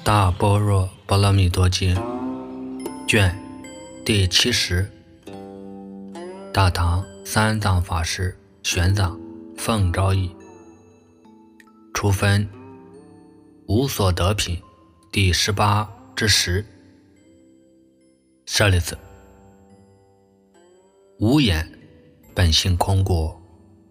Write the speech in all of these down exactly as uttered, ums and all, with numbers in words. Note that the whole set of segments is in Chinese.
大般若波罗蜜多经卷第七十，大唐三藏法师玄奘奉诏译，初分无所得品第十八之十。舍利子，无眼本性空故，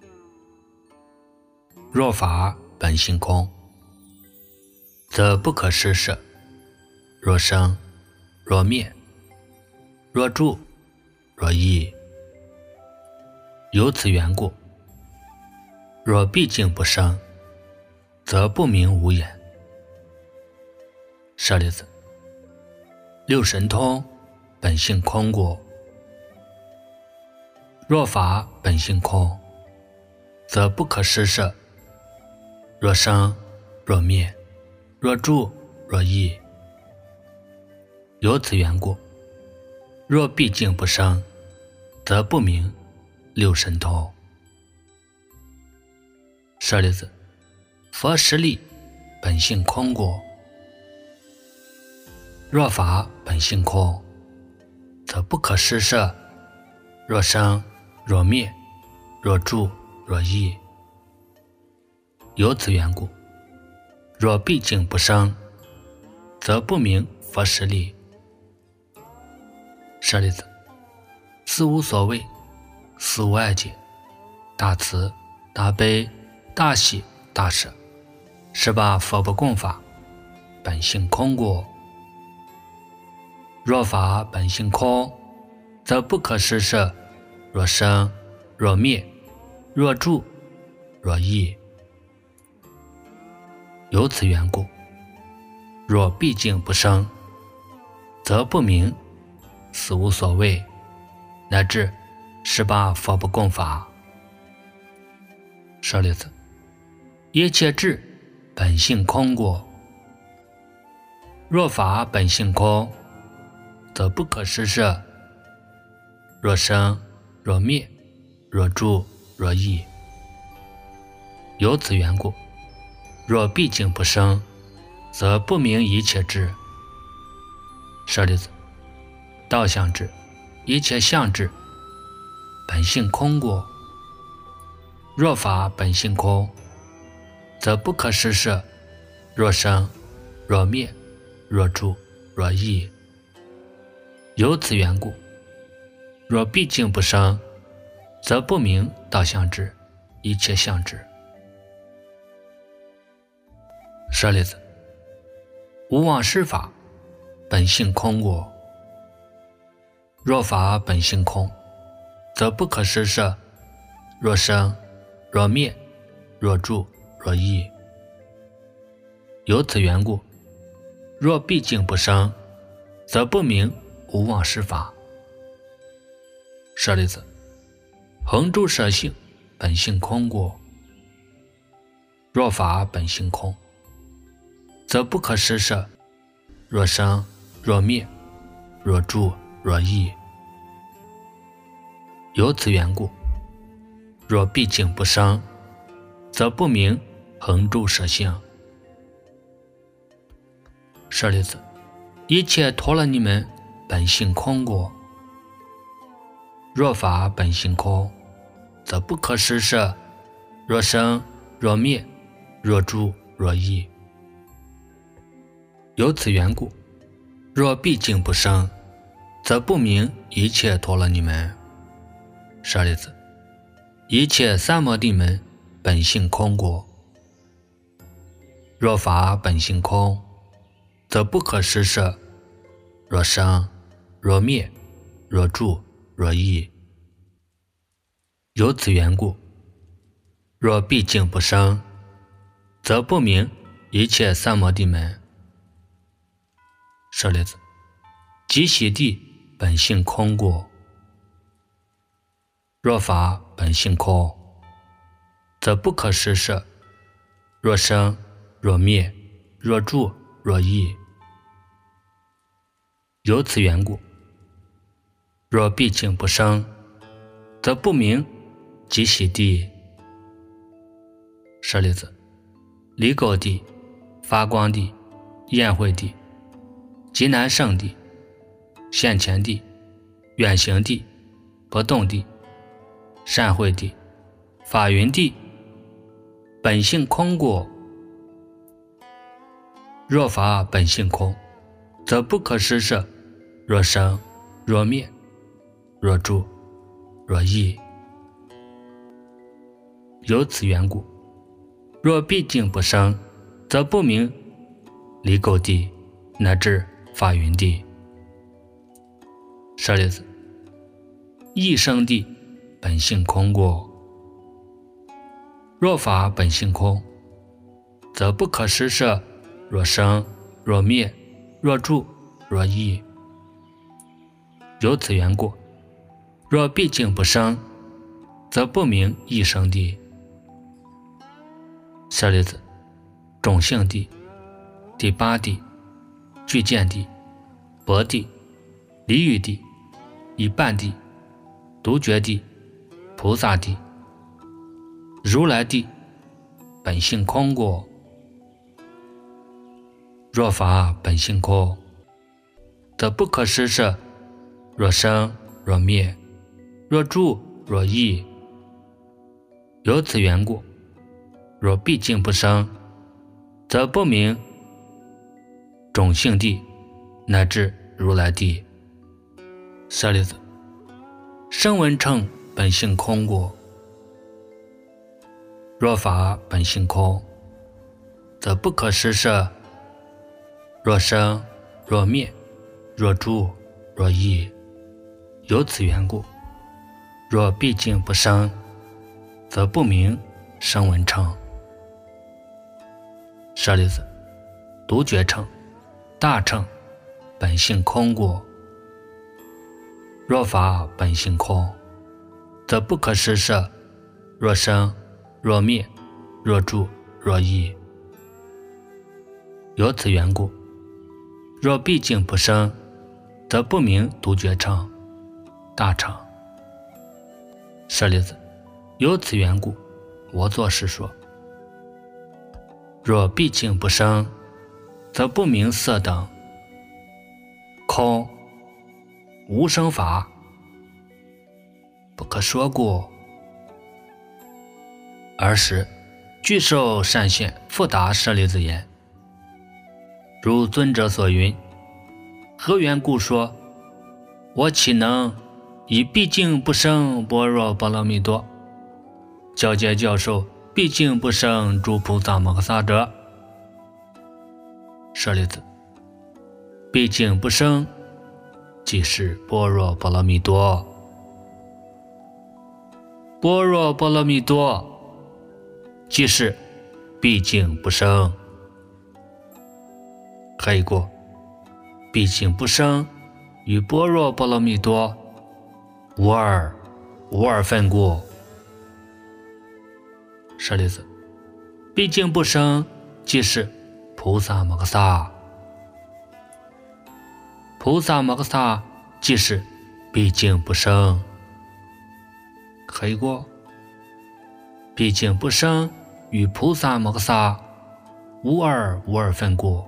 若法本性空，则不可施设。若生若灭，若住若异，由此缘故，若毕竟不生，则不名无眼。舍利子，六神通本性空故，若法本性空，则不可施设。若生若灭，若住若异，由此缘故，若毕竟不生，则不名六神通。舍利子，佛实力本性空故，若法本性空，则不可施设。若生若灭，若住若异，由此缘故，若毕竟不生，则不名佛实力。舍利子，斯无所谓，斯无碍解，大慈大悲大喜大舍，十八佛不共法本性空故。若法本性空，则不可施设。若生若灭，若住若异，由此缘故，若毕竟不生，则不名死无所谓，乃至十八佛不共法。舍利子，一切智本性空故，若法本性空，则不可施设。若生若灭，若住若异，由此缘故，若毕竟不生，则不名一切智。舍利子，道相智一切相智本性空故，若法本性空，则不可施设。若生若灭，若住若异，由此缘故，若毕竟不生，则不名道相智一切相智。舍利子，无妄施法本性空故，若法本性空，则不可施设。若生若灭，若住若异，由此缘故，若毕竟不生，则不名无妄施法。舍利子，恒住舍性本性空故，若法本性空，则不可施设。若生若灭，若住若异，由此缘故，若毕竟不生，则不名恒住舍性。舍利子，一切陀罗尼门本性空故，若法本性空，则不可施设。若生若灭，若住若异，由此缘故，若毕竟不生，则不名一切陀罗尼门。舍利子，一切三摩地门本性空故，若法本性空，则不可施设。若生若灭，若住若异，由此缘故，若毕竟不生，则不名一切三摩地门。舍利子，极喜地本性空故，若法本性空，则不可施设。若生若灭，若住若异，由此缘故，若毕竟不生，则不名极喜地。舍利子，离垢地、发光地、 宴会地、极难胜地、现前地、远行地、不动地、善会地、法云地、本性空故。若法本性空，则不可施设，若生若灭，若住若异。由此缘故，若毕竟不生，则不明离垢地，乃至法云地。舍利子，异生地本性空故。若法本性空，则不可施设，若生若灭，若住若异。由此缘故，若毕竟不生，则不明异生地。舍利子，种性地、第八地、具见地、薄地、离欲地、一半地、独觉地、菩萨地、如来地本性空故。若法本性空，则不可施设，若生若灭，若住若异。由此缘故，若毕竟不生，则不明种性地乃至如来地。舍利子，声闻乘本性空故。若法本性空，则不可施设，若生若灭，若住若异。由此缘故，若毕竟不生，则不明声闻乘。舍利子，独觉乘、大乘本性空故。若法本性空，则不可施设，若生若灭，若住若异。由此缘故，若毕竟不生，则不明独觉乘、大乘。舍利子，由此缘故，我作是说：若毕竟不生，则不明色等空无生法，不可说故。尔时具受善现，复答舍利子言：如尊者所云，何缘故说？我岂能以毕竟不生般若波罗蜜多教诫教授毕竟不生诸菩萨摩诃萨者？舍利子，毕竟不生，即是般若波罗蜜多。般若波罗蜜多，即是毕竟不生。何以故？毕竟不生与般若波罗蜜多无二无二分故。舍利子，毕竟不生，即是菩萨摩诃萨。菩萨摩诃萨即是毕竟不生。何以故？毕竟不生与菩萨摩诃萨无二无二分故。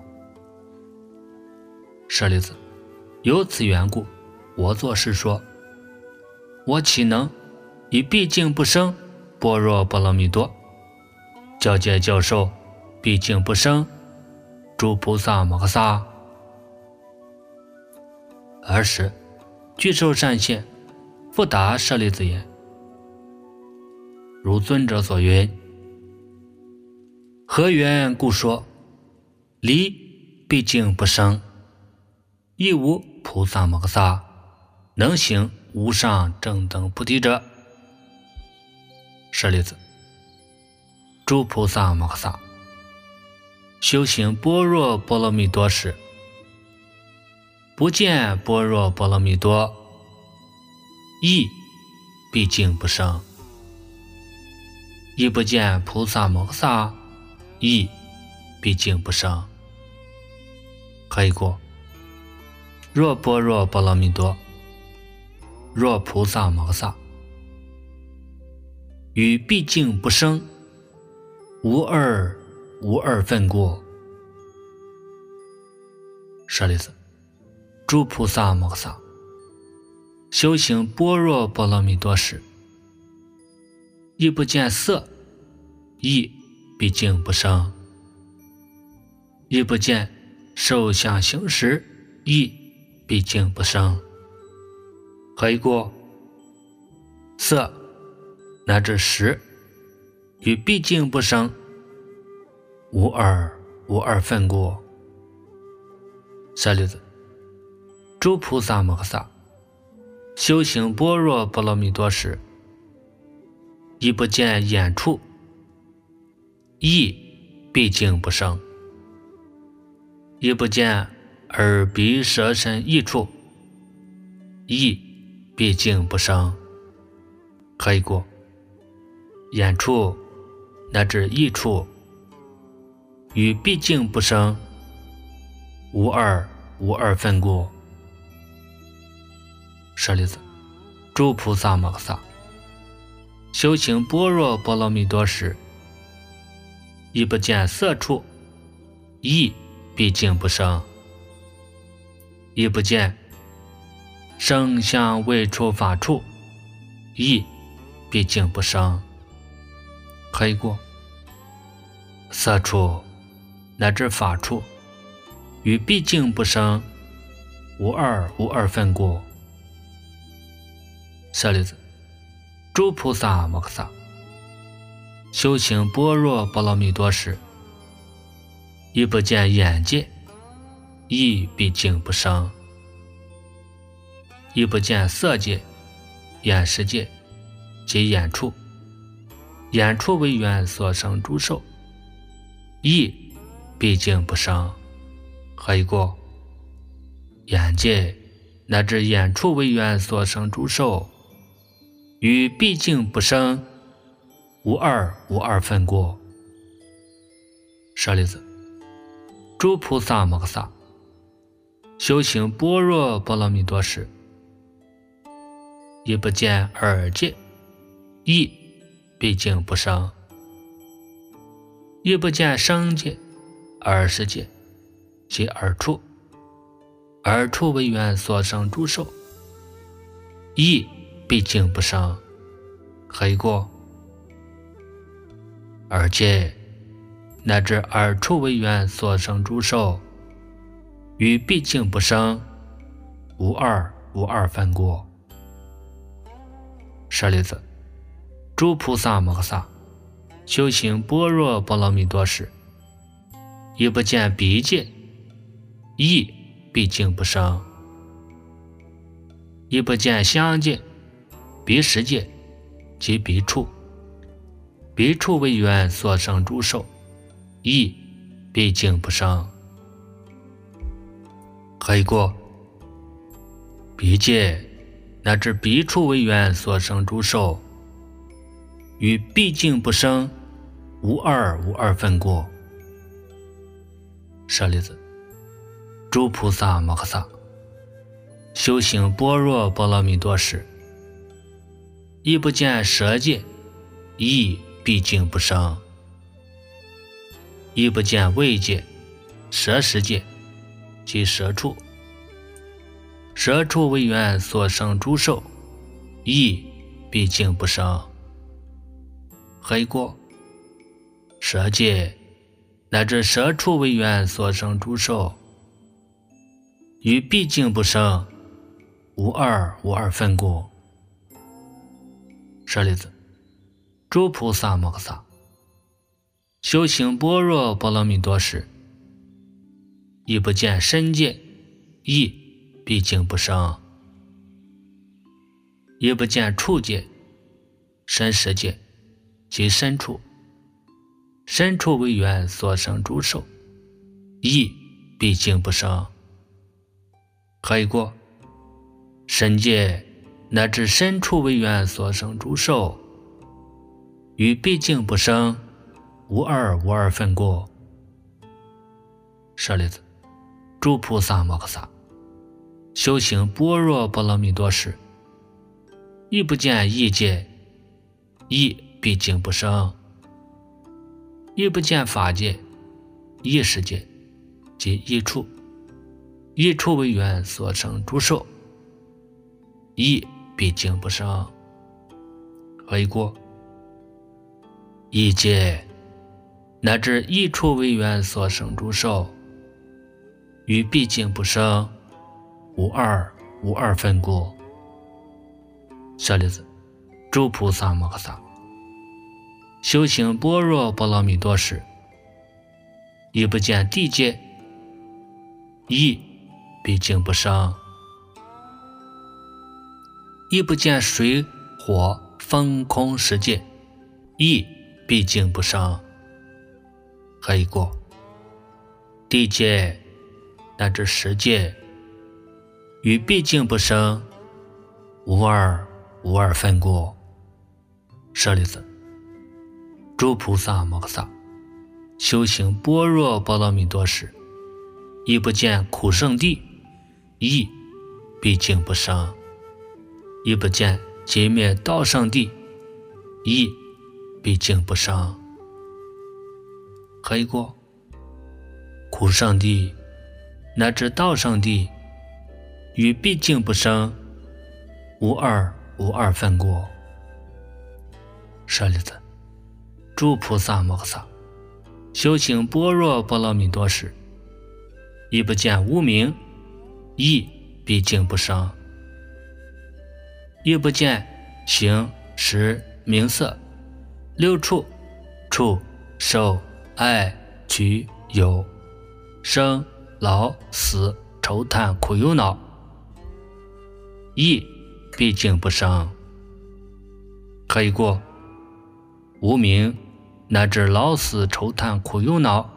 舍利子，由此缘故，我作是说：我岂能以毕竟不生般若波罗蜜多教诫教授毕竟不生诸菩萨摩诃萨？尔时具受善现，复答舍利子言：如尊者所云，何缘故说？离毕竟不生，亦无菩萨摩诃萨能行无上正等菩提者。舍利子，诸菩萨摩诃萨修行般若波罗蜜多时，不见般若波罗蜜多，亦毕竟不生；亦不见菩萨摩诃萨，亦毕竟不生。何以故？若般若波罗蜜多，若菩萨摩诃萨，与毕竟不生无二无二分故。 舍利子，诸菩萨摩诃萨修行般若波罗蜜多时，亦不见色，亦毕竟不生；亦不见受想行识，亦毕竟不生。何以故？色乃至识与毕竟不生，无二无二分故。舍利子，诸菩萨摩诃萨修行般若波罗蜜多时，亦不见眼处，亦毕竟不生；亦不见耳鼻舌身意处，亦毕竟不生。何以故？眼处乃至意处与毕竟不生，无二无二分故。舍利子，诸菩萨摩诃萨修行般若波罗蜜多时，亦不见色处，亦毕竟不生；亦不见声香味触法处，亦毕竟不生。何以故？色处乃至法处与毕竟不生，无二无二分故。舍利子，诸菩萨摩诃萨修行般若波罗蜜多时，亦不见眼界，亦毕竟不生；亦不见色界、眼识界及眼处，眼处为缘所生诸受，亦毕竟不生。何以故？眼界乃至眼处为缘所生诸受，与毕竟不生，无二无二分故。舍利子，诸菩萨摩诃萨修行般若波罗蜜多时，亦不见耳界，亦毕竟不生；亦不见声界、耳识界及耳处，耳处为缘所生诸受，亦毕竟不生。何以故？耳界乃至耳处为缘所生诸受，与毕竟不生，无二无二分故。舍利子，诸菩萨摩诃萨修行般若波罗蜜多时，亦不见鼻界，亦毕竟不生；亦不见香界、鼻识界及鼻处，鼻处为缘所生诸受，亦毕竟不生。何以故？鼻界乃至鼻处为缘所生诸受，与毕竟不生，无二无二分故。舍利子，诸菩萨摩诃萨修行般若波罗蜜多时，亦不见舌界，亦毕竟不生；亦不见味界、舌识界及舌处，舌处为缘所生诸受，亦毕竟不生。何以故？舌界乃至舌处为缘所生诸受，与毕竟不生，无二无二分故。舍利子，诸菩萨摩诃萨修行般若波罗蜜多时，亦不见身界，亦毕竟不生；亦不见处界、身识界及身处，身处为缘所生诸受，亦毕竟不生。何以故？身界乃至身处为缘所生诸受，与毕竟不生，无二无二分故。舍利子，诸菩萨摩诃萨修行般若波罗蜜多时，亦不见意界，亦毕竟不生；亦不见法界、意识界及意处， 一处为缘所生诸受，亦毕竟不生。何以故？一界乃至一处为缘所生诸受，与毕竟不生，无二无二分故。舍利子，诸菩萨摩诃萨修行般若波罗蜜多时，亦不见地界，亦毕竟不生；亦不见水火风空十界，亦毕竟不生。何以故？地界乃至十界，与毕竟不生，无二无二分故。舍利子，诸菩萨摩诃萨修行般若波罗蜜多时，亦不见苦圣地，亦毕竟不生；亦不见极灭道圣地，亦毕竟不生。何以故？苦圣地乃至道圣地，与毕竟不生，无二无二分故。舍利子，诸菩萨摩诃萨修行般若波罗蜜多时，亦不见无明，亦毕竟不生；亦不见形识名色六处触受爱取有生老死愁叹苦忧恼，亦毕竟不生。何以故？无明乃至老死愁叹苦忧恼，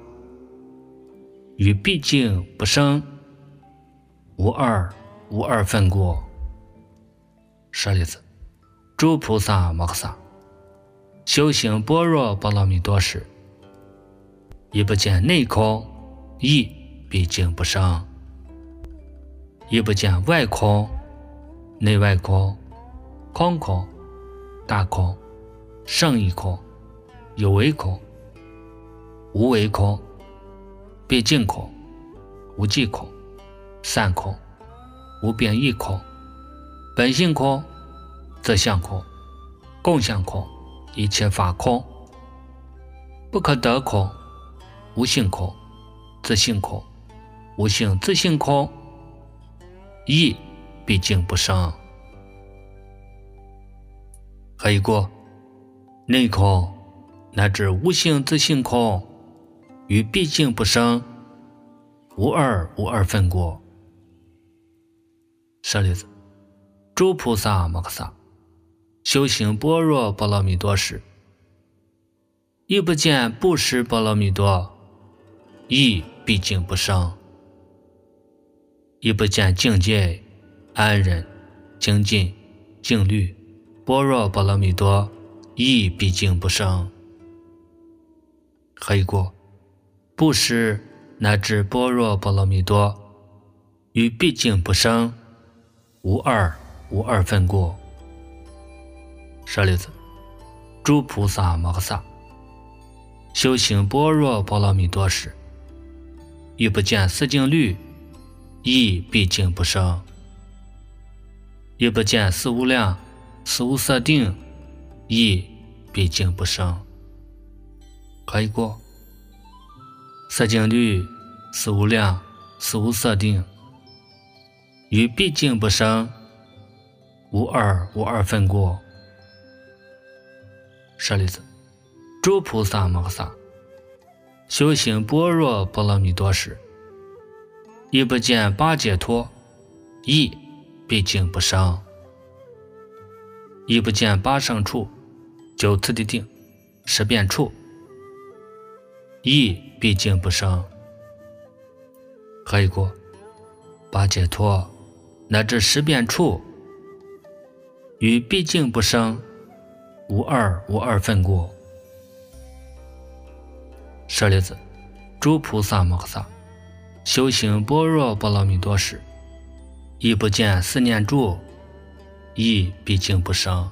与毕竟不生，无二无二分故。舍利子，诸菩萨摩诃萨修行般若波罗蜜多时，亦不见内空，亦毕竟不生；亦不见外空、内外空、空空、大空、胜义空、有为空、无为空、毕竟空、无记空、散空、无变异空、本性空、自相空、共相空、一切法空、不可得空、无性空、自性空、无性自性空，亦毕竟不生。何以故？内空乃至无性自性空，与毕竟不生，无二无二分故。舍利子，诸菩萨摩诃萨修行般若波罗蜜多时，亦不见布施波罗蜜多，亦毕竟不生；亦不见境界安忍精进静虑般若波罗蜜多，亦毕竟不生。何以故？布施乃至般若波罗蜜多，与毕竟不生，无二无二分故。舍利子，诸菩萨摩诃萨修行般若波罗蜜多时，亦不见四境律，亦毕竟不生；亦不见四无量四无色定，亦毕竟不生。何以故？色境律、四无量四无色定，与毕竟不生，无二无二分故。舍利子，诸菩萨摩诃萨修行般若波罗蜜多时，亦不见八解脱，亦毕竟不生；亦不见八胜处、九次第定、十变处，亦毕竟不生。何以故？八解脱乃至十变处，与毕竟不生，无二无二分故。舍利子，诸菩萨摩诃萨修行般若波罗蜜多时，亦不见四念住，亦毕竟不生；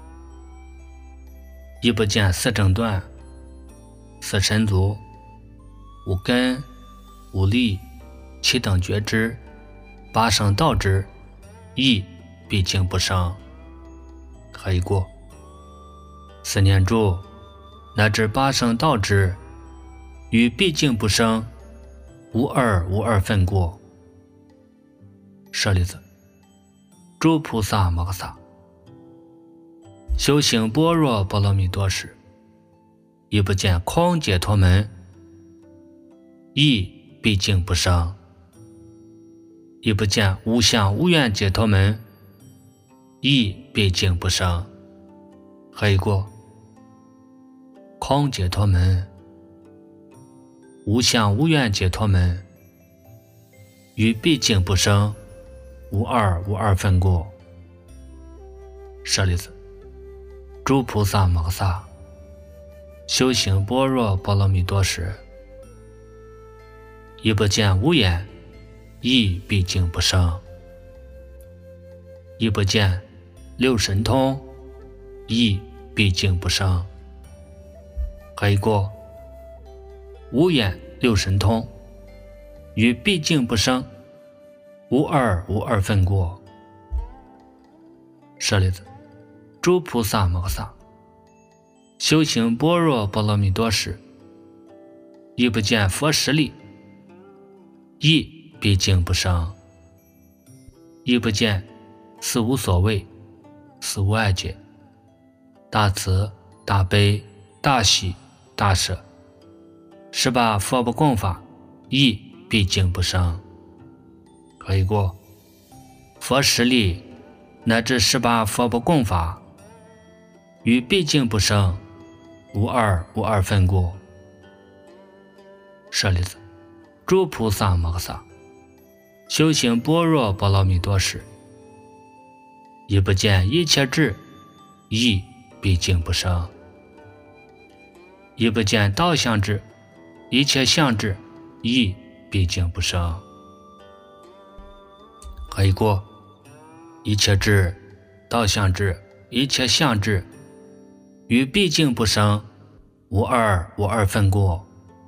亦不见四正断、四神足、五根、五力、 七等觉之，八圣道之，亦毕竟不生。何以故？四念住，乃至八圣道之，与毕竟不生，无二无二分故。舍利子，诸菩萨摩诃萨修行般若波罗蜜多时，亦不见空解脱门，亦毕竟不生；亦不见无相无愿解脱门，亦毕竟不生。何以故？空解脱门、无相无愿解脱门，与毕竟不生，无二无二分故。舍利子，诸菩萨摩诃萨修行般若波罗蜜多时，亦不见无眼，亦毕竟不生；亦不见六神通，亦毕竟不生。何以故？无眼六神通，与毕竟不生，无二无二分故。舍利子，诸菩萨摩诃萨修行般若波罗蜜多时，亦不见佛实力，亦毕竟不生；亦不见四无所谓、四无碍解、大慈、大悲、大喜、大舍十八佛不共法，亦毕竟不生。何以故？佛实力乃至十八佛不共法，与毕竟不生，无二无二分故。舍利子，诸菩萨摩诃萨修行般若波罗蜜多时，亦不见一切智，亦毕竟不生；亦不见道相智，一切相智，亦毕竟不生。何以故？一切智、道相智、一切相智，与毕竟不生，无二无二分故。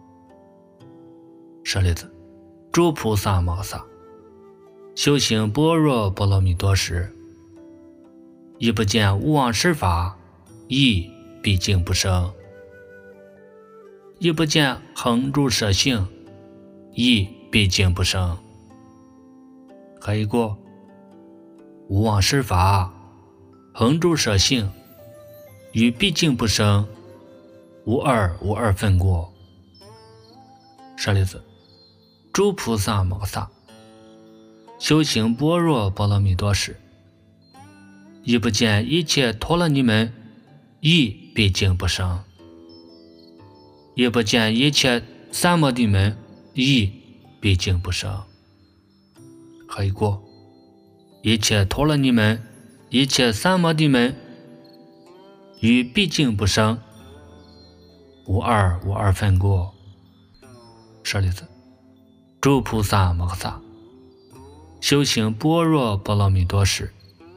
舍利子，诸菩萨摩诃萨修行般若波罗蜜多时，亦不见无妄施法，亦毕竟不生；亦不见恒住舍性，亦毕竟不生。何以故？无妄施法、恒住舍性，与毕竟不生，无二无二分故。舍利子，诸菩萨摩诃萨修行般若波罗蜜多时，亦不见一切陀罗尼门，亦毕竟不生；亦不见一切三摩地门，亦毕竟不生。何以故？一切陀罗尼门、一切三摩地门，与毕竟不生，无二无二分故。舍利子，诸菩萨摩诃萨修行般若波罗蜜多时，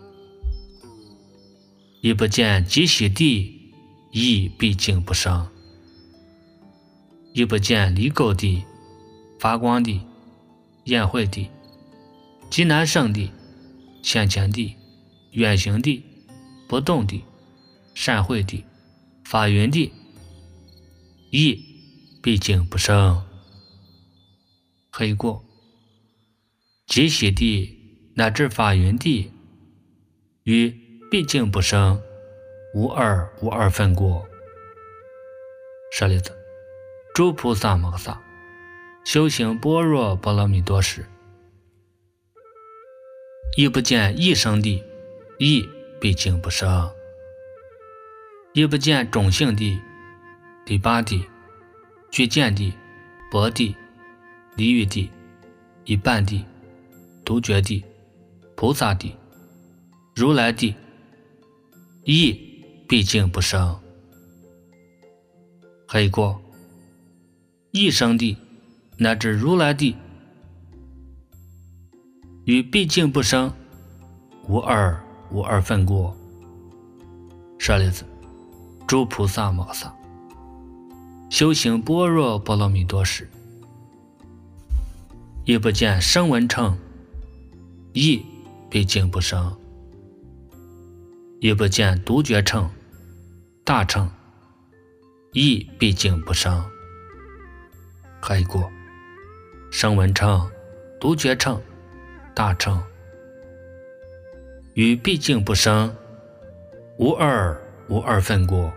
亦不见极喜地，亦毕竟不生；亦不见离垢地、发光地、宴会地、极难胜地、现前地、远行地、不动地、善会地、法云地，亦毕竟不生。何以故？极喜地乃至法云地，与毕竟不生，无二无二分故。舍利子，诸菩萨摩诃萨修行般若波罗蜜多时，亦不见一生地，亦毕竟不生；亦不见种性地、第八地、具见地、薄地、离欲地、一半地、独觉地、菩萨地、如来地，亦毕竟不生。何以故？一生地乃至如来地，与毕竟不生，无二无二分故。舍利子，诸菩萨摩诃萨修行般若波罗蜜多时， 亦不见声闻乘，亦毕竟不生；亦不见独觉乘、大乘，亦毕竟不生。何以故？声闻乘、独觉乘、大乘与毕竟不生，无二无二分故。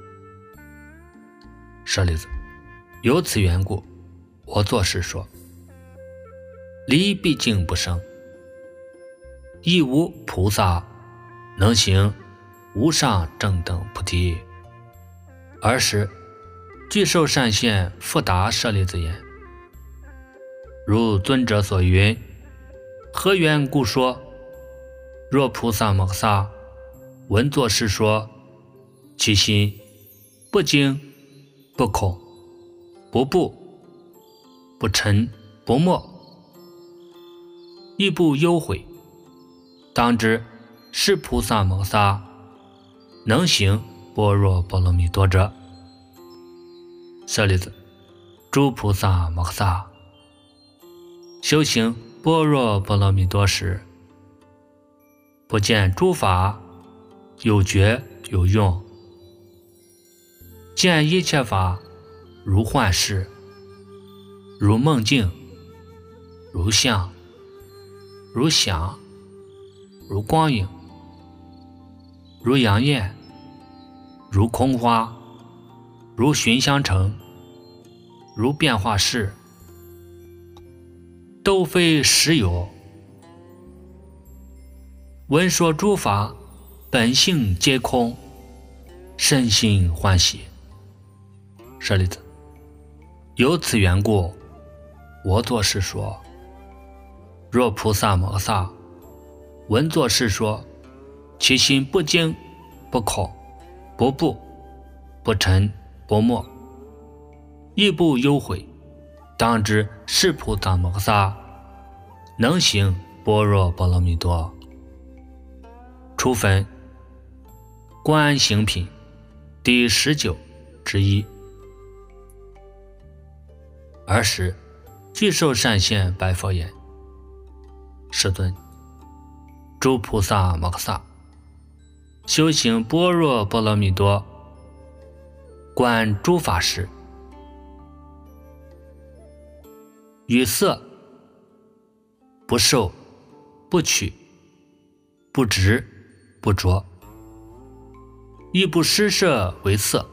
舍利子，由此缘故，我作是说：离毕竟不生，亦无菩萨能行无上正等菩提。尔时具受善现复答舍利子言：如尊者所云，何缘故说？若菩萨摩诃萨闻作是说，其心不惊不恐不怖不嗔不没，亦不忧悔，当知是菩萨摩诃萨能行般若波罗蜜多者。舍利子，诸菩萨摩诃萨修行般若波罗蜜多时，不见诸法有觉有用，见一切法如幻视，如梦境，如相，如想，如光影，如阳焰，如空花，如寻香城，如变化事，都非实有。闻说诸法本性皆空，身心欢喜。舍利子，由此缘故，我作是说：若菩萨摩诃萨闻作是说，其心不惊不恐不怖不嗔不没，亦不忧悔，当知是菩萨摩诃萨能行般若波罗蜜多。初分观行品第十九之一。尔时具受善现白佛言：世尊，诸菩萨摩诃萨修行般若波罗蜜多，观诸法时，与色不受不取不执不着，亦不施设为色；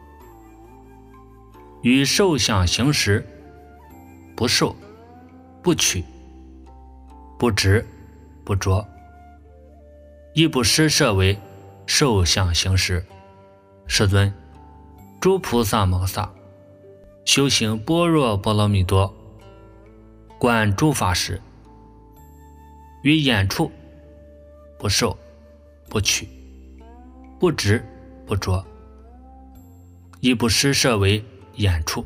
与受想行识不受不取不执不着，亦不施设为受想行识。世尊，诸菩萨摩诃萨修行般若波罗蜜多，观诸法时，于眼处不受不取不执不着，亦不施设为眼处；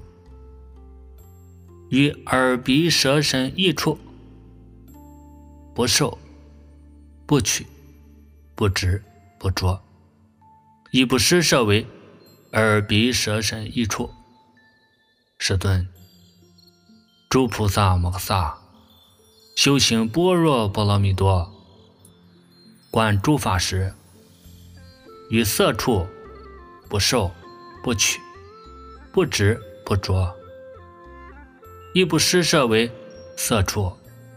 于耳鼻舌身意处不受不取不执不着，亦不施设为耳鼻舌身意处。世尊，诸菩萨摩诃萨修行般若波罗蜜多，观诸法时，于色处不受不取不执不着，亦不施设为色处；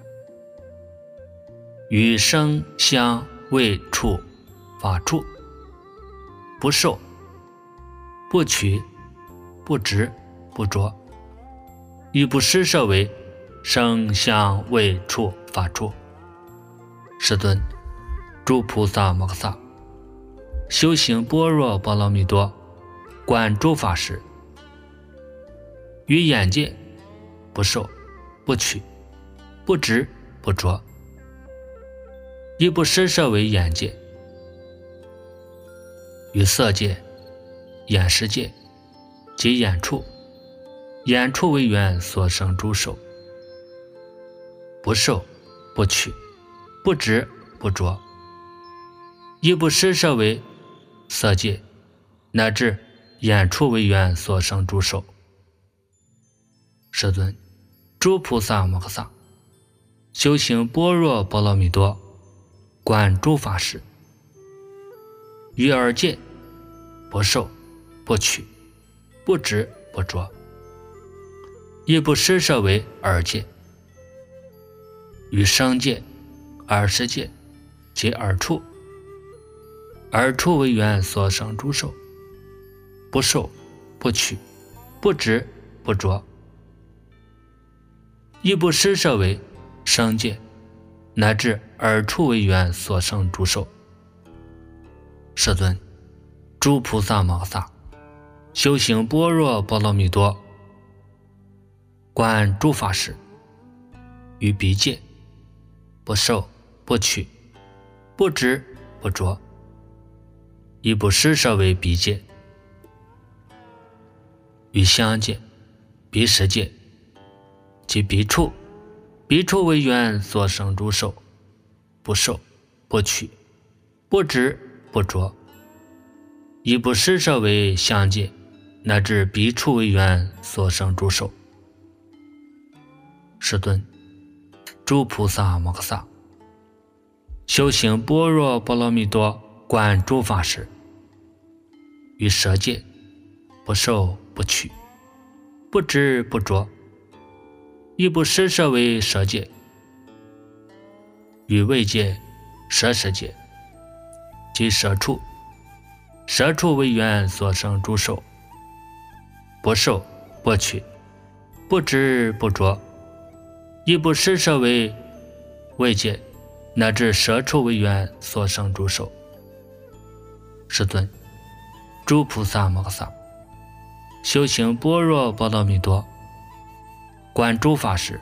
于声香味触法处不受不取不执不着，亦不施设为声香味触法处。世尊，诸菩萨摩诃萨修行般若波罗蜜多，观诸法时，于眼界不受不取不执不着，亦不施设为眼界；于色界眼识界及眼处，眼处为缘所生诸受，不受不取不执不着，亦不施设为色界乃至眼处为缘所生诸受。世尊，诸菩萨摩诃萨修行般若波罗蜜多，观诸法实。于耳见，不受，不取，不执，不着，亦不施设为耳见。于声见、耳识见及耳处，耳处为缘所生诸受，不受，不取，不执，不着，亦不施设为声见，乃至耳处为缘所生诸受。世尊，诸菩萨摩诃萨修行般若波罗蜜多，观诸法实，于彼界，不受，不取，不执，不着，亦不施设为彼界。于相见、彼识界及彼处，彼处为缘所生诸受，不受，不取，不执，不着，亦不施设为相界，乃至彼处为缘所生诸受。世尊，诸菩萨摩诃萨修行般若波罗蜜多，观诸法实，于舍界，不受，不取，不执，不着，亦不施设为舍界。于位界、舍识界及舍处，舍处为缘所生诸受，不受，不取，不执，不着，亦不施设为位界，乃至舍处为缘所生诸受。世尊，诸菩萨摩诃萨修行般若波罗蜜多，观诸法实，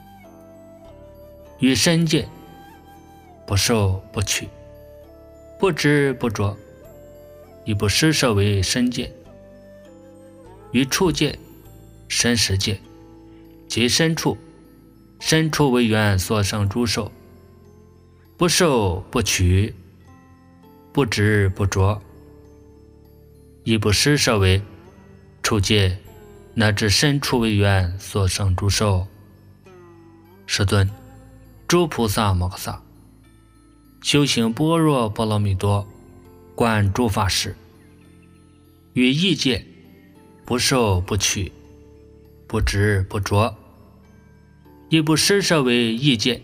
于身界，不受，不取，不执，不着，亦不施设为身界。于处界、身识界及身处，身处为缘所生诸受，不受，不取，不执，不着，亦不施设为处界，乃至身处为缘所生诸受。世尊，诸菩萨摩诃萨修行般若波罗蜜多，观诸法实，于意界，不受，不取，不执，不着，亦不施设为意界。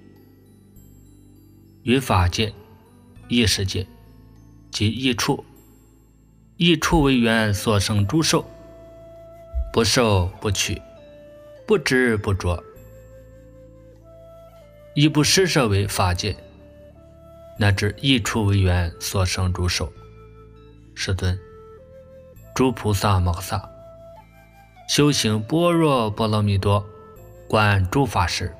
于法界、意识界及意处，意处为缘所生诸受，不受，不取，不执，不着，亦不施设为法界，乃至意处为缘所生诸受。世尊，诸菩萨摩诃萨修行般若波罗蜜多，观诸法实，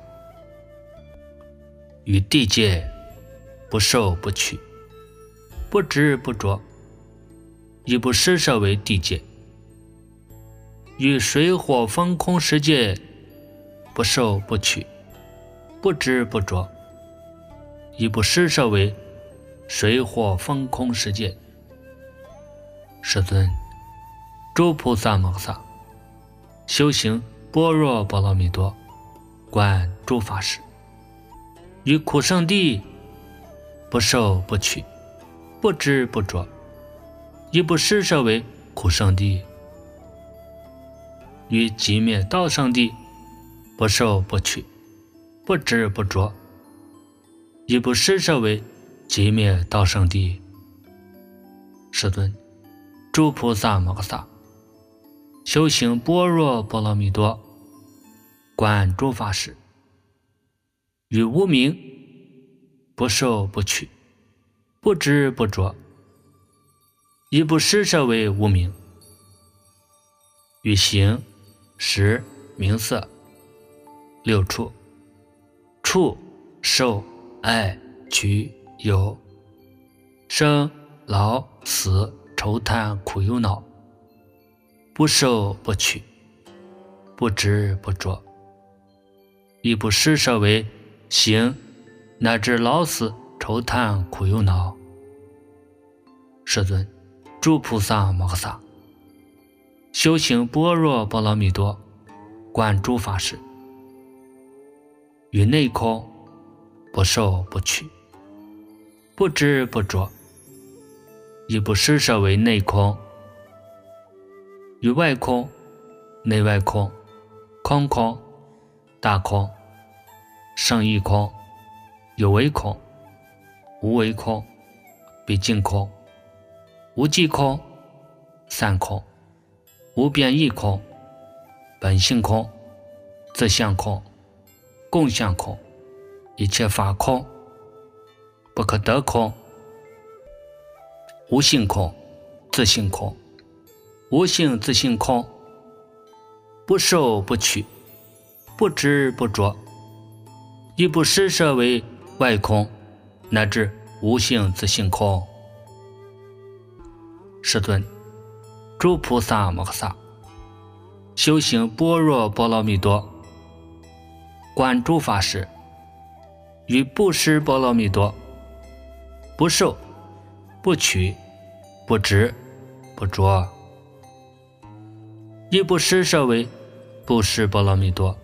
于地界，不受，不取，不执，不着，亦不施设为地界。于水火风空十界，不受，不取，不执，不着，亦不施设为水火风空十界。世尊，诸菩萨摩诃萨修行般若波罗蜜多，观诸法实，于苦圣地，不受，不取，不执，不着，亦不施设为苦圣地。于寂灭道圣地，不受，不取，不执，不着，亦不施设为寂灭道圣地。世尊，诸菩萨摩诃萨修行般若波罗蜜多，观诸法实，于无明，不受，不取，不执，不着，亦不施设为无明。于形、识、名色六处，触、受、爱、取、有，生、老、死、愁贪苦忧恼，不受，不取，不执，不着，亦不施设为形，乃至老死愁贪苦忧恼。世尊，诸菩萨摩诃萨修行般若波罗蜜多，观诸法实， 于内空，不受不取，不知不着，亦不施舍为内空。于外空，内外空，空空，大空，胜义空，有为空，无为空，毕竟空，无际空，散空，无变异空，本性空，自相空，共相空，一切法空，不可得空，无性空，自性空，无性自性空，不受不取，不知不着，亦不施舍为外空，乃至无性自性空。世尊，诸菩萨摩诃萨修行般若波罗蜜多，观诸法时，于不施波罗蜜多，不受不取，不执不着，亦不施舍为不施波罗蜜多，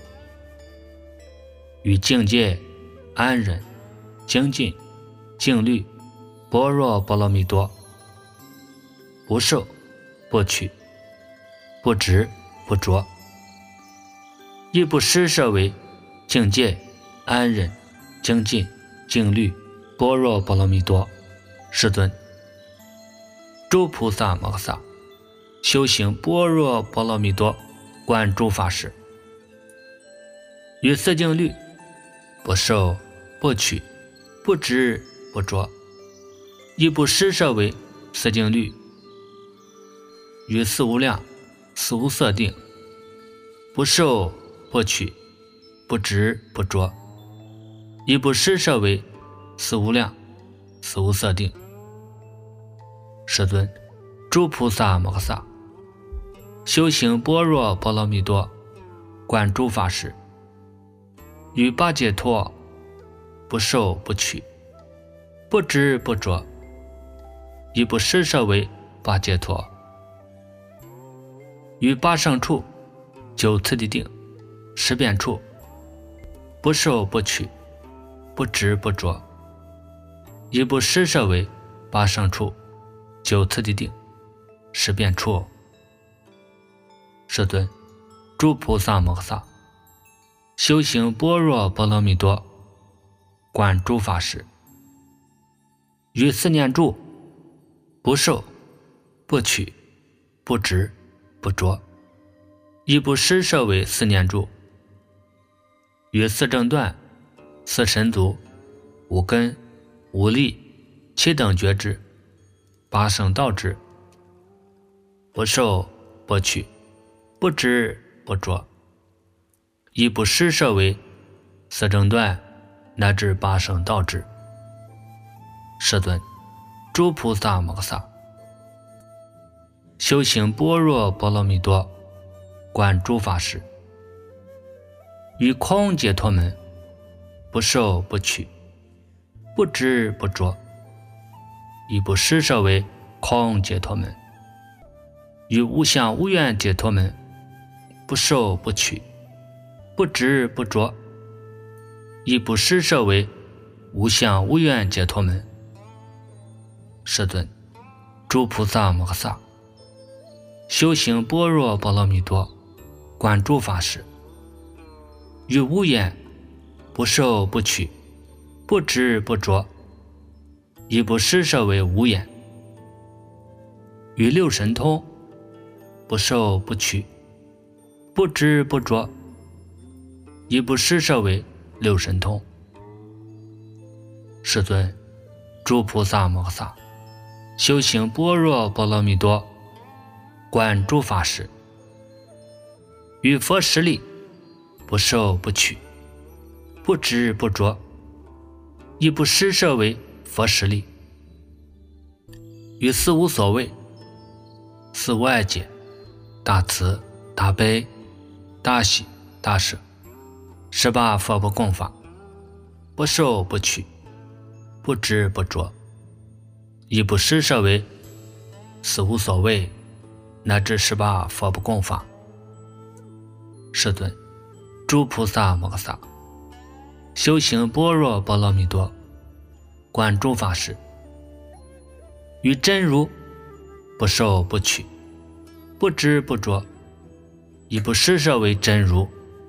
于境界安忍精进静虑般若波罗蜜多，不受不取，不执不着，亦不施舍为境界安忍精进静虑般若波罗蜜多。世尊，诸菩萨摩诃萨修行般若波罗蜜多，观诸法时，于四境律不受不取，不执不着，亦不施舍为四境律，于四无量四无色定，不受不取，不执不着，亦不施舍为四无量四无色定。世尊，诸菩萨摩诃萨修行般若波罗蜜多，观诸法时，于八解脱不受不取，不执不着，亦不施舍为八解脱，于八胜处九次第定十遍处，不受不取，不执不着，亦不施舍为八胜处九次第定十遍处。世尊，诸菩萨摩诃萨修行般若波罗蜜多，观诸法时，于四念住不受不取，不执不着，亦不施舍为四念住，于四正断四神足五根五力七等觉知八圣道智，不受不取，不执不着，亦不施舍为四正断乃至八圣道智。世尊，诸菩萨摩诃萨修行般若波罗蜜多，观诸法时，于空解脱门不受不取，不执不着，亦不施舍为空解脱门，于无相无愿解脱门不受不取，不执不着，亦不施舍为无相无愿解脱门。世尊，诸菩萨摩诃萨修行般若波罗蜜多，观诸法时，于无眼不受不取，不执不着，亦不施舍为无眼，于六神通不受不取，不执不着，亦不施舍为六神通。世尊，诸菩萨摩诃萨修行般若波罗蜜多，观诸法时，于佛实力不受不取，不执不着，亦不施舍为佛实力，于四无所谓四无碍解大慈大悲大喜大舍十八佛不共法，不受不取，不执不着，亦不施舍为四无所谓乃至十八佛不共法。世尊，诸菩萨摩诃萨修行般若波罗蜜多观诸法时，于真如不受不取，不知不着，亦不施设为真如，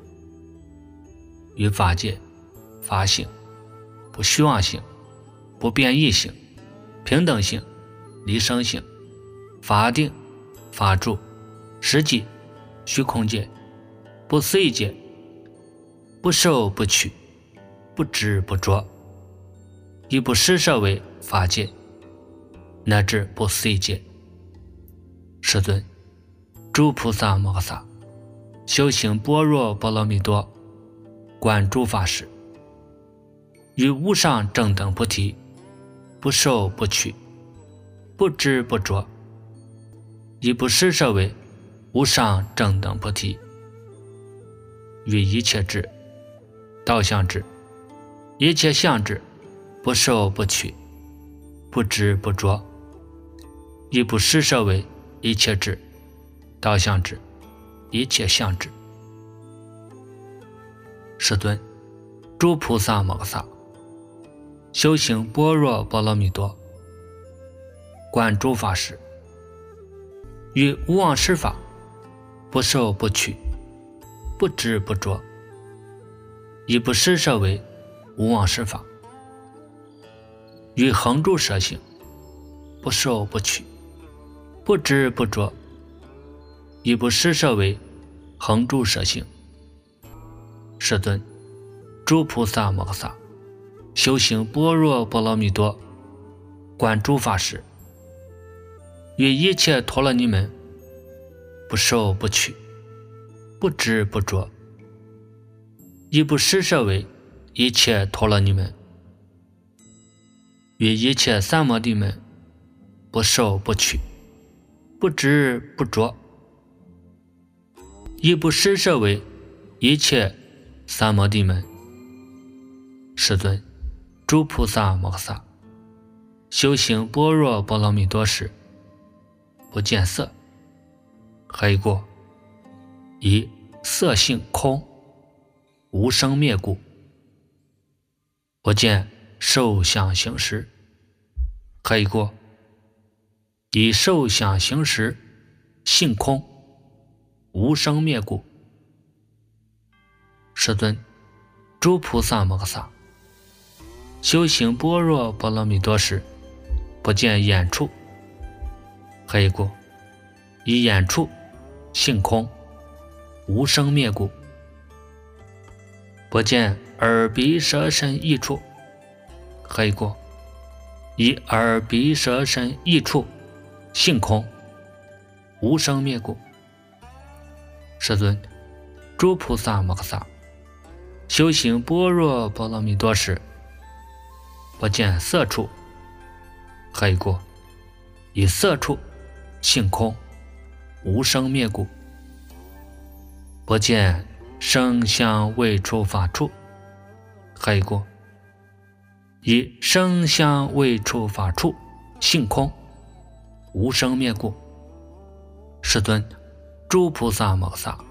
于法界法性、不虚妄性、不变异性、平等性、离生性、法定、法住、实际、虚空界、不思议界，不受不取，不知不着，亦不施设为法界，乃至不思议界。世尊，诸菩萨摩诃萨修行般若波罗蜜多观诸法时，于无上正等菩提不受不取，不知不着，亦不施设为无上正等菩提，于一切智、道相智、一切相智不受不取，不知不着，亦不施设为一切智、道相智、一切相智。世尊，诸菩萨摩诃萨修行般若波罗蜜多观诸法时，于无妄施法不受不取，不知不着，亦不施设为无妄施法，于恒住舍性不受不取，不知不着，亦不施设为恒住舍性。世尊，诸菩萨摩诃萨修行般若波罗蜜多观诸法时，于一切陀罗尼门不受不取，不知不着，亦不施设为一切陀罗尼门，于一切三摩地门不受不取，不知不着，亦不施设为一切三摩地门。世尊，诸菩萨摩诃萨修行般若波罗蜜多时，不见色，何以故？以色性空，无生灭故。不见受想行识，何以故？以受想行识性空，无生灭故。世尊，诸菩萨摩诃萨修行般若波罗蜜多时，不见眼处，何以故？以眼处性空，无生灭故。不见耳鼻舌身意处，何以故？以耳鼻舌身意处性空，无生灭故。世尊，诸菩萨摩诃萨修行般若波罗蜜多时，不见色处，何以故？以色处性空，无生灭故。不见声香味触法处，何以故？以声香味触法处性空，无生灭故。世尊，诸菩萨摩诃萨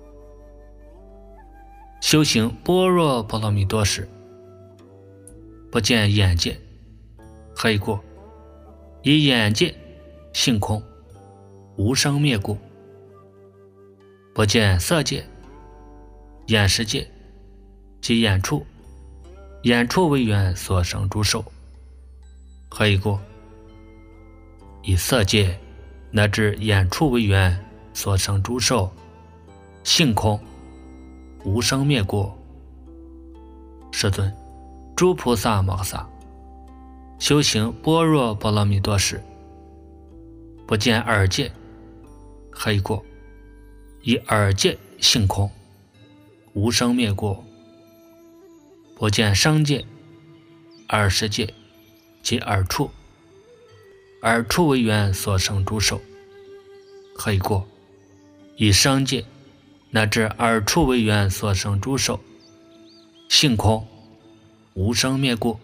修行般若波罗蜜多时，不见眼界，何以故？以眼界性空，无生灭故。不见色界、眼识界及眼处，眼处为缘所生诸受，何以故？以色界乃至眼处为缘所生诸受性空，无生灭故。世尊，诸菩萨摩诃萨修行般若波罗蜜多时，不见耳界，何以故？以耳界性空，无生灭故。不见声界、耳识界及耳处，耳处为缘所生诸受，何以故？以声界乃至耳处为缘所生诸受性空，无生灭故。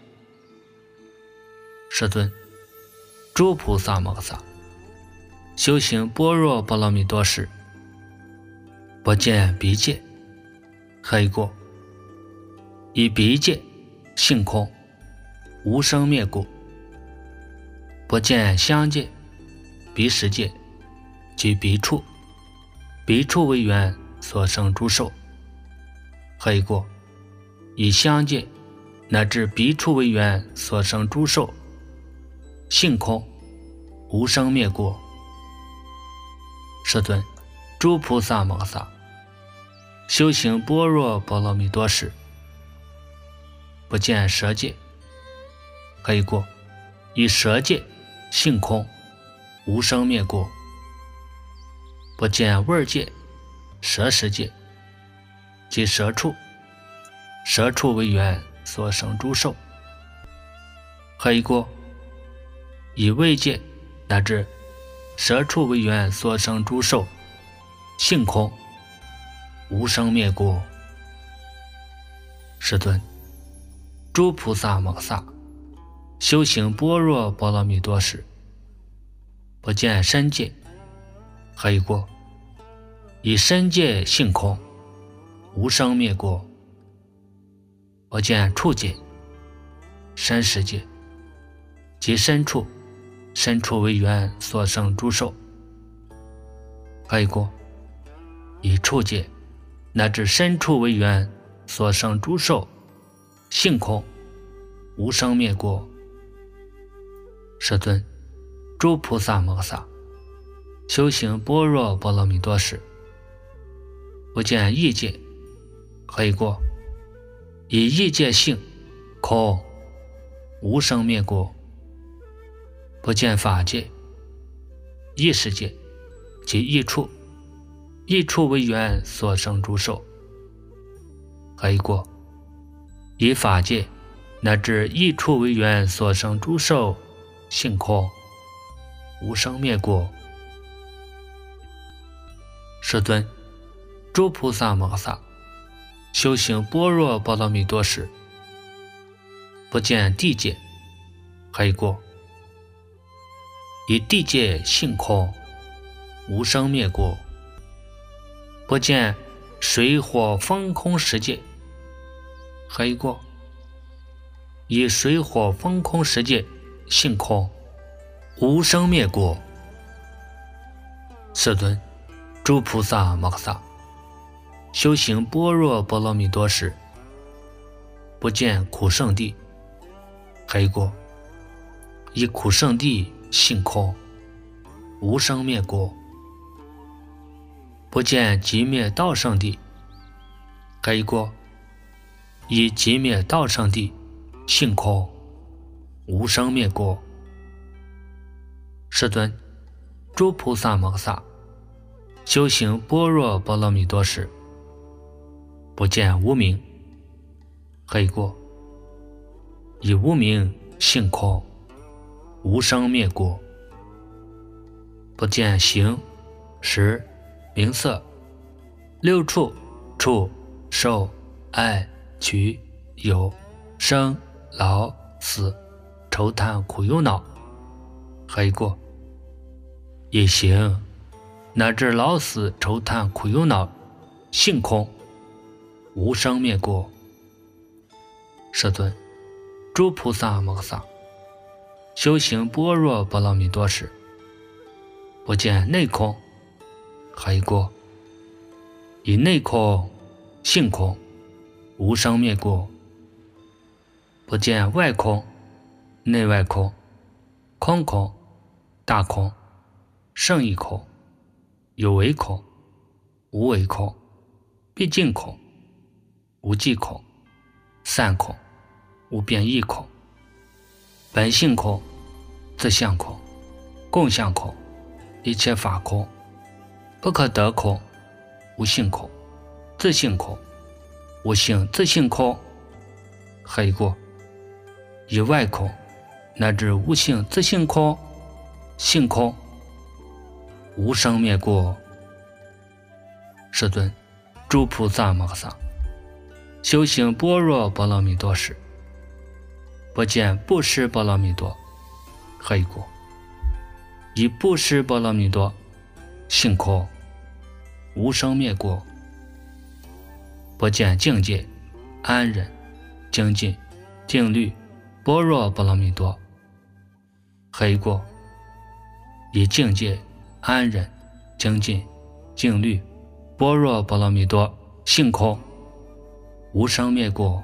世尊，诸菩萨摩诃萨修行般若波罗蜜多时，不见鼻界，何以故？ 以彼界性空，无生灭故，不见相界、彼时界及彼处，彼处为缘所生诸受。何以故？以相界乃至彼处为缘所生诸受，性空，无生灭故。世尊，诸菩萨摩诃萨修行般若波罗蜜多时，不见舍界。何以故？以舍界性空，无生灭故，不见味界、舍时界及舍处，舍处为缘所生诸受。何以故？以味界乃至舍处为缘所生诸受，性空，无生灭故。世尊，诸菩萨摩诃萨修行般若波罗蜜多时，不见身界。何以故？以身界性空，无生灭故，不见处界、身时界及身处，身处为缘所生诸受。何以故？以处界乃至身处为缘所生诸受，性空，无生灭故。世尊，诸菩萨摩诃萨修行般若波罗蜜多时，不见异界。何以故？以异界性空，无生灭故，不见法界、异世界及异处，异处为缘所生诸受。何以故？以法界乃至异处为缘所生诸受，性空，无生灭故。世尊，诸菩萨摩诃萨修行般若波罗蜜多时，不见地界。何以故？以地界性空，无生灭故，不见水火风空时界。何以故？以水火风空时界性空，无生灭故。世尊，诸菩萨摩诃萨修行般若波罗蜜多时，不见苦圣地。何以故？以苦圣地性空，无生灭故，不见寂灭道圣地。何以故？以寂灭道圣地性空，无生灭故。世尊，诸菩萨摩诃萨修行般若波罗蜜多时，不见无明。何以故？以无明性空，无生灭故，不见形、识、名色、六处、处、受、爱、取、有、生、老、死、愁叹苦忧恼。何以故？以形乃至老死愁叹苦忧恼性空，无生灭故。世尊，诸菩萨摩诃萨修行般若波罗蜜多时，不见内空。何以故？以内空性空，无生灭故，不见外空、内外空、空空、大空、胜义空、有为空、无为空、毕竟空、无际空、散空、无变异空、本性空、自相空、共相空、一切法空、不可得空、无性空、自性空、无性自性空。何以故？以外空乃至无性自性空，性空，无生灭故。世尊，诸菩萨摩诃萨修行般若波罗蜜多时，不见布施波罗蜜多。何以故？以布施波罗蜜多性空，无生灭故，不见境界、安忍、 精进定律般若波罗蜜多。黑过以境界安忍精进定律般若波罗蜜多性空无生灭过。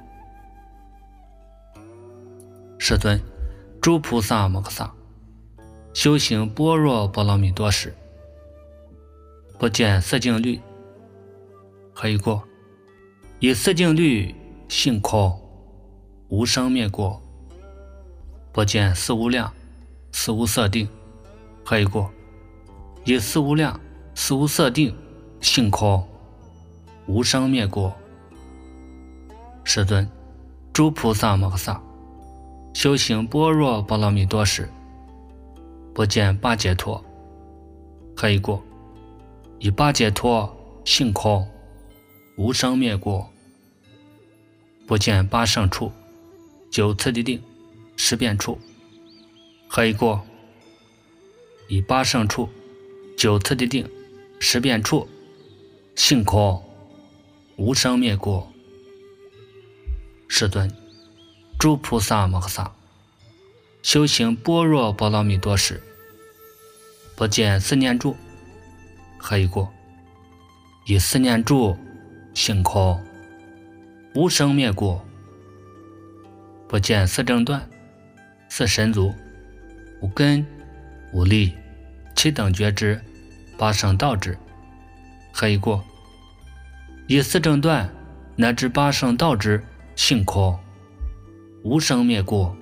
世尊，诸菩萨摩诃萨修行般若波罗蜜多时，不见色境律。黑过以色境律性空无生灭过，不见四无量四无色定。黑过以四无量四无色定性空无生灭过。世尊，诸菩萨摩诃萨修行般若波罗蜜多时，不见八解脱。黑过以八解脱性空无生灭过，不见八胜处九次第定十变处。黑过以八胜处九次第定十变处性空无生灭过。世尊，诸菩萨摩诃萨修行般若波罗蜜多时，不见四念住。黑过以四念住性空无生灭过，不见四正断四神足无根无力七等觉知八圣道智。黑过以四正断乃至八圣道智性空无生灭过。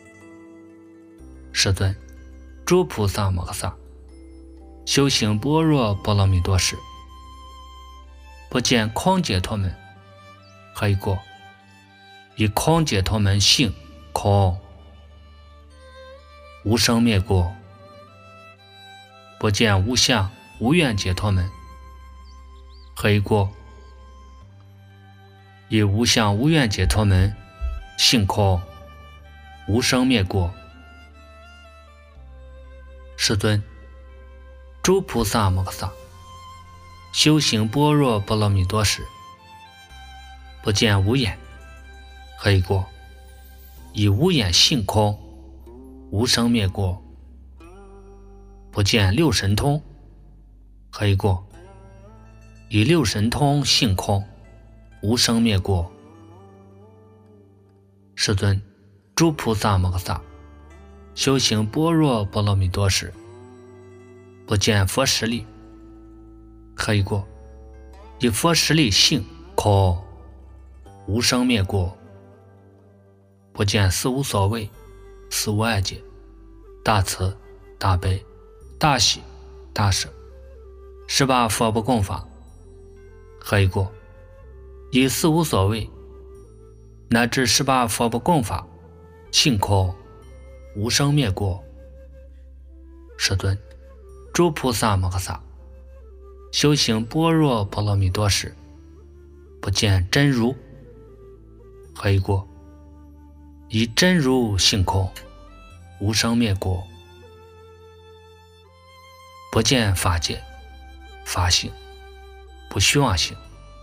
世尊，诸菩萨摩诃萨修行般若波罗蜜多时，不见空解脱门。黑过以空解脱门性空无生灭过，不见无相无愿解脱门。黑过以无相无愿解脱门性空无生灭过。世尊，诸菩萨摩诃萨修行般若波罗蜜多时，不见无眼。黑过以无眼性空无生灭过，不见六神通。黑过以六神通性空无生灭过。世尊，诸菩萨摩诃萨修行般若波罗蜜多时，不见佛实力。黑过以佛实力性空无生灭过，不见四无所谓四无碍解大慈大悲大喜大舍十八佛不共法。黑过以四无所谓乃至十八佛不共法性空无生灭过。世尊，诸菩萨摩诃萨修行般若波罗蜜多时，不见真如。黑过以真如性空无生灭过，不见法界法性不虚妄性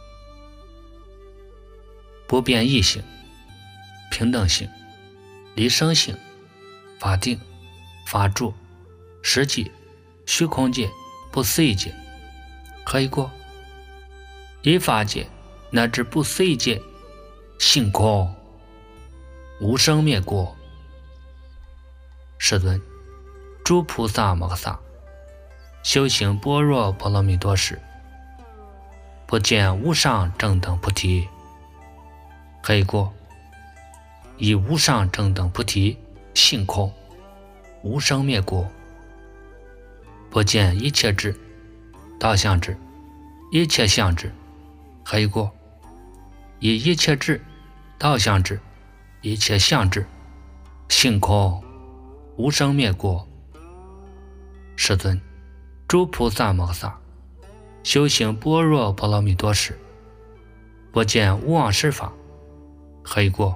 不变异性平等性离生性法定法住实际虚空界不思议界。黑过以法界乃至不思议界性空无生灭过。世尊，诸菩萨摩诃萨修行般若波罗蜜多时，不见无上正等菩提。黑过以无上正等菩提性空无生灭过，不见一切智道相智一切相智。黑过以一切智道相智一切相智性空无生灭过。世尊，诸菩萨摩诃萨修行般若波罗蜜多时，不见无妄施法。黑过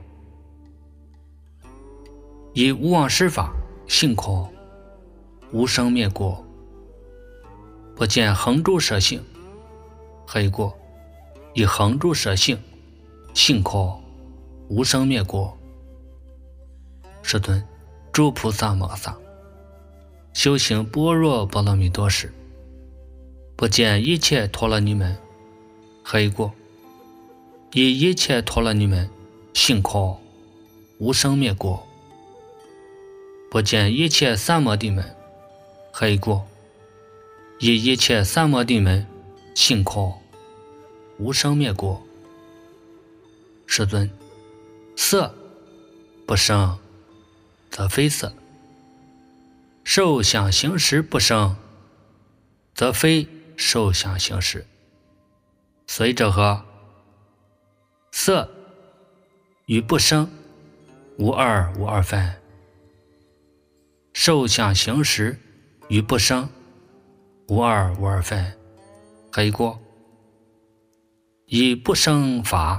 以无妄施法性空无生灭过，不见恒住舍性。黑过以恒住舍性性空无生灭果。世尊，诸菩萨摩萨修行般若波罗蜜多时，不见一切陀罗尼门黑过，以一切陀罗尼门性空无生灭果，不见一切三摩地门黑过，以一切三摩地门性空无生灭果。世尊，色不生则非色，受想行识不生则非受想行识。随着和色与不生无二无二分，受想行识与不生无二无二分。黑过，以不生法，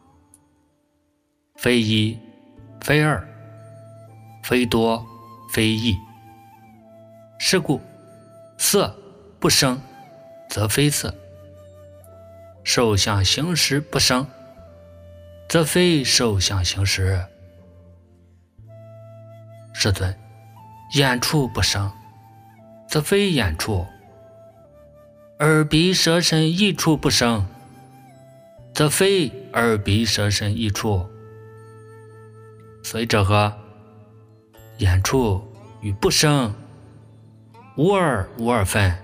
非一非二非多非异。是故色不生则非色，受想行识不生则非受想行识。世尊，眼处不生则非眼处，耳鼻舌身意处不生则非耳鼻舌身意处。随着和眼处与不生无二无二分，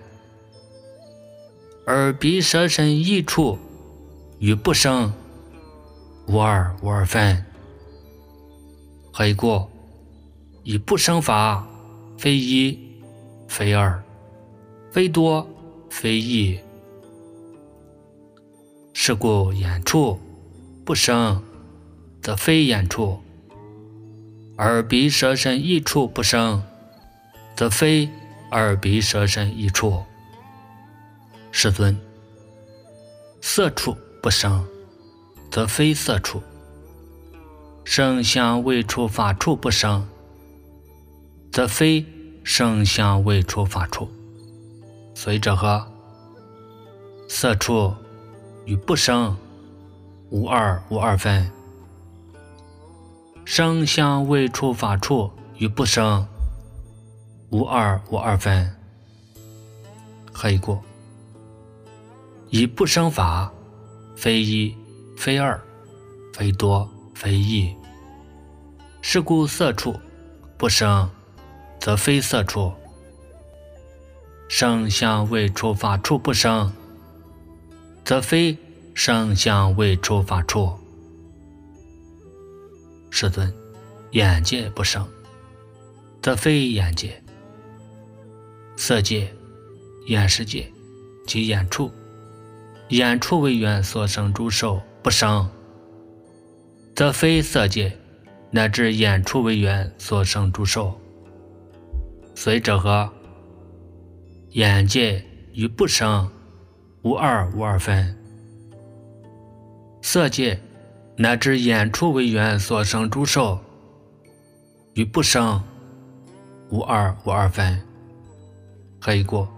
耳鼻舌身意处与不生无二无二分。黑过，以不生法，非一非二非多非异。是故眼处不生则非眼处，耳鼻舌身意处不生则非耳鼻舌身意处。世尊，色处不生则非色处，声香味触法处不生则非声香味触法处。随着和色处与不生无二无二分，声香味触法处与不生无二无二分。黑过，以不生法，非一非二非多非异。是故色处不生则非色处，声香味触法处不生则非声香味触法处。世尊，眼界不生则非眼界，色界、眼识界及眼处，眼处为缘所生诸受不生则非色界乃至眼处为缘所生诸受。随着和眼界与不生无二无二分，色界乃至眼处为缘所生诸受与不生无二无二分。黑过，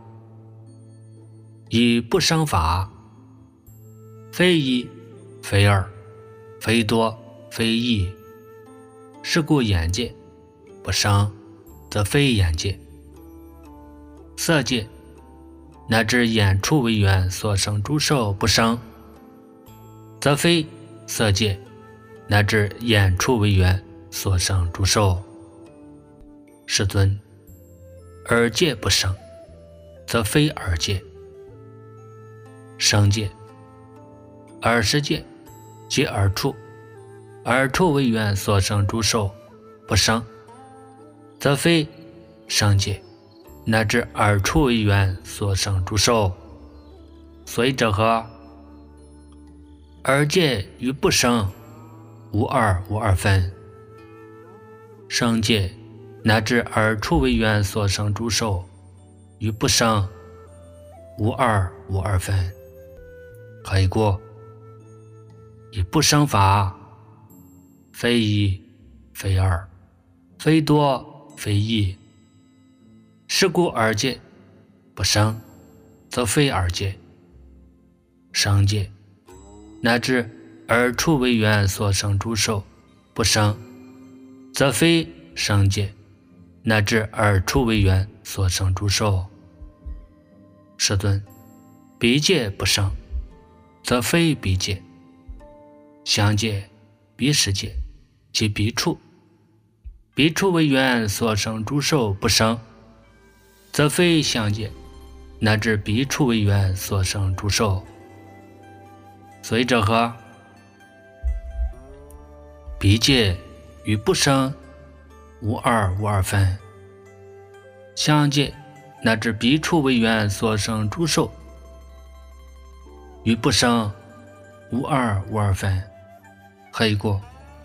以不生法，非一非二非多非异。是故眼界不生则非眼界，色界乃至眼处为缘所生诸受不生则非色界乃至眼处为缘所生诸受。世尊，耳界不生则非耳界，声界、耳识界及耳处，耳处为缘所生诸受不生则非声界乃至耳处为缘所生诸受。随着和耳界与不生无二无二分，声界乃至耳处为缘所生诸受与不生无二无二分。黑过，以不生法，非一非二非多非异。是故耳界不生则非耳界，声界乃至耳处为缘所生诸受不生，则非生界，乃至二处为缘所生诸受。世尊，彼界不生，则非彼界。相界、彼世界及彼处，彼处为缘所生诸受不生，则非相界，乃至彼处为缘所生诸受。所以者何？彼界与不生无二无二分，相界乃至彼处为缘所生诸受与不生无二无二分。何以故？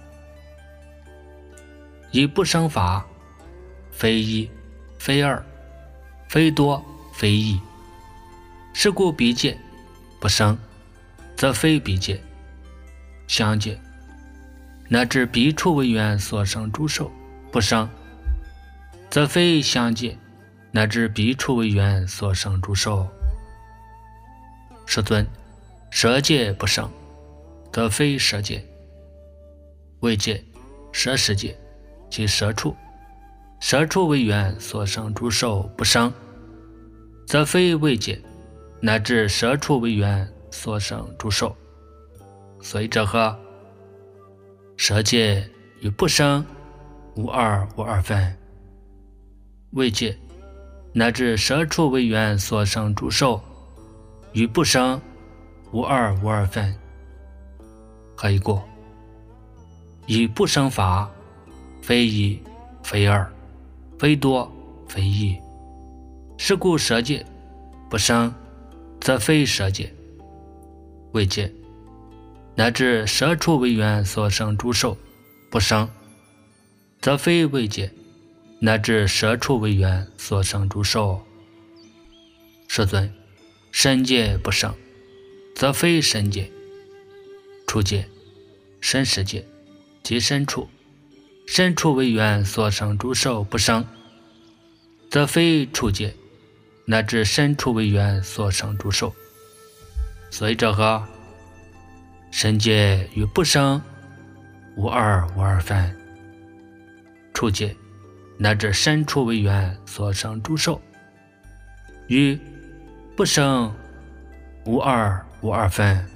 以不生法，非一非二，非多非异。是故彼界不生，则非彼界。相界乃至彼处为缘所生诸受不生，则非相界，乃至彼处为缘所生诸受。世尊，舍界不生，则非舍界。为界、舍世界及舍处，舍处为缘所生诸受不生，则非为界，乃至舍处为缘所生诸受。所以者何？舍界与不生无二无二分，为界乃至舍处为缘所生诸受与不生无二无二分。何以故？以不生法，非一非二，非多非异。是故舍界不生，则非舍界。为界乃至舍处为缘所生诸受不生，则非为界，乃至舍处为缘所生诸受。世尊，身界不生，则非身界。处界、身世界及身处，身处为缘所生诸受不生，则非处界，乃至身处为缘所生诸受。所以者何？身界与不生无二无二分，处界乃至身处为缘所生诸受与不生无二无二分。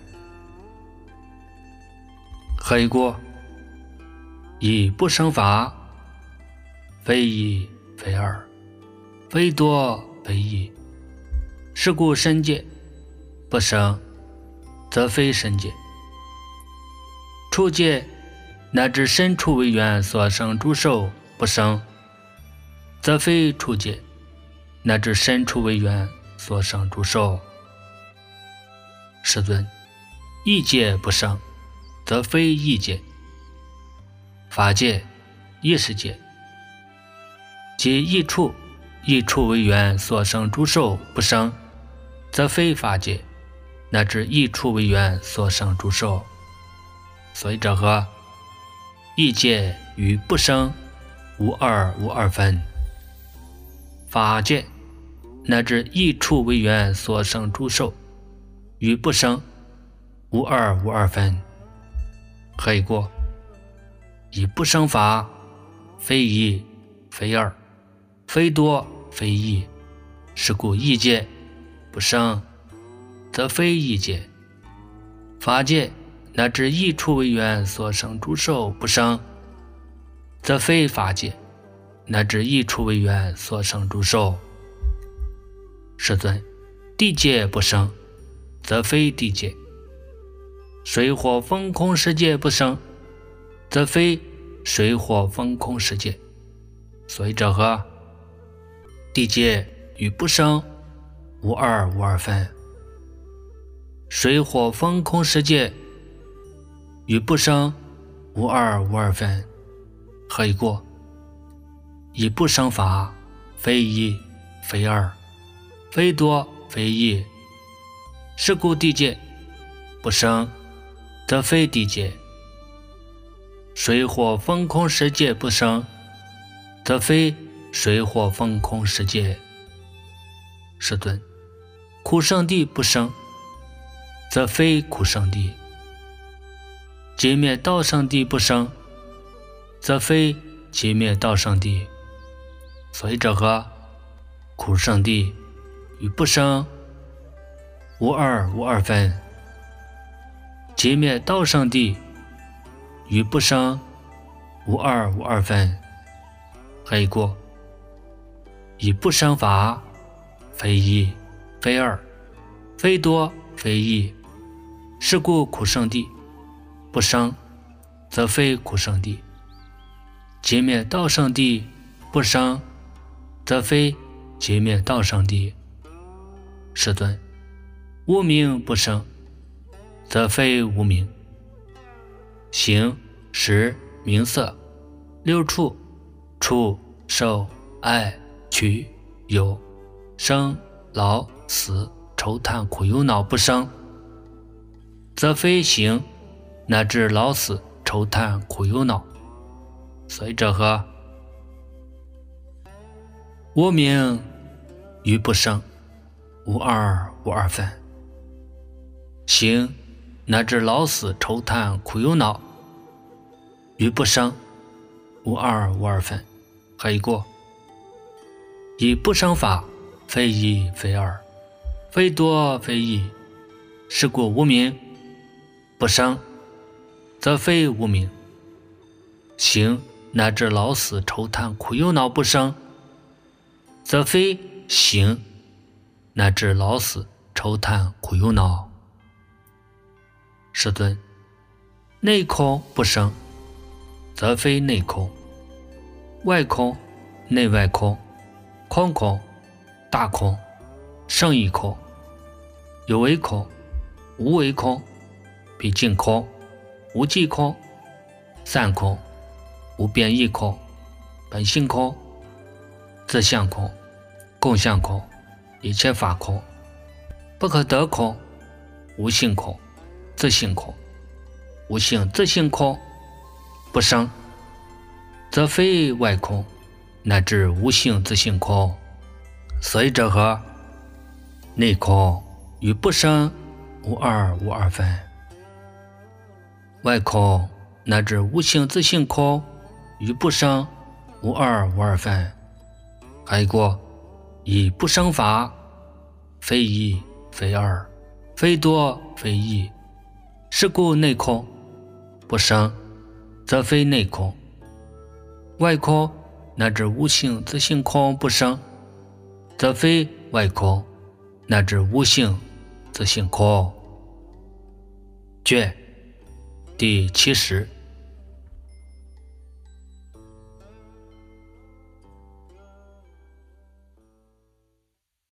何以故？以不生法，非一非二，非多非异。是故身界不生，则非身界。处界乃至身处为缘所生诸受不生，则非处界，乃至身处为缘所生诸受。世尊，异界不生，则非异界。法界、异世界即异处、异处为缘所生诸受不生，则非法界，乃至异处为缘所生诸受。所以者何？异界与不生无二无二分，法界乃至异处为缘所生诸受与不生无二无二分。何以故？以不生法，非一非二，非多非异。是故异界不生，则非异界。法界乃至异处为缘所生诸受不生，则非法界，乃至异处为缘所生诸受。世尊，地界不生，则非地界。水火风空世界不生，则非水火风空世界。所以者何？地界与不生无二无二分，水火风空世界与不生无二无二分。何以故？以不生法，非一非二，非多非异。是故地界不生，则非地界。水火风空世界不生，则非水火风空世界。世尊，苦圣地不生，则非苦圣地。解灭道圣地不生， 则非寂灭道圣地。所以者何？苦圣地与不生无二无二分，寂灭道圣地与不生无二无二分。还一过，以不生法，非一非二，非多非异，是故苦圣地不生，则非苦圣地；寂灭道圣地不生，则非寂灭道圣地。是顿无名不生，则非无名。形、识、名色、六处、触、受、爱、取、有、生、老、死、愁叹苦忧恼不生，则非形，乃至老死愁叹苦忧恼。所以者何？无名与不生无二无二分，形乃至老死愁叹苦忧恼与不生无二无二分。还一过，以不生法，非一非二，非多非异，是故无名不生，则非无名。形乃至老死愁叹苦忧恼不生，则非形乃至老死愁叹苦忧恼。是顿内空不生，则非内空；外空、内外空、空空、大空、胜义空、有为空、无为空、毕竟空、无际空、散空、无变异空、本性空、自相空、共相空、一切法空、不可得空、无性空、自性空、无性自性空不生，则非外空，乃至无性自性空。所以者何？内空与不生无二无二分，外空乃至无性自性空与不生无二无二分。还一过，以不生法，非一非二，非多非异，是故内空不生，则非内空；外空乃至无性自性空不生，则非外空乃至无性自性空。卷第七十。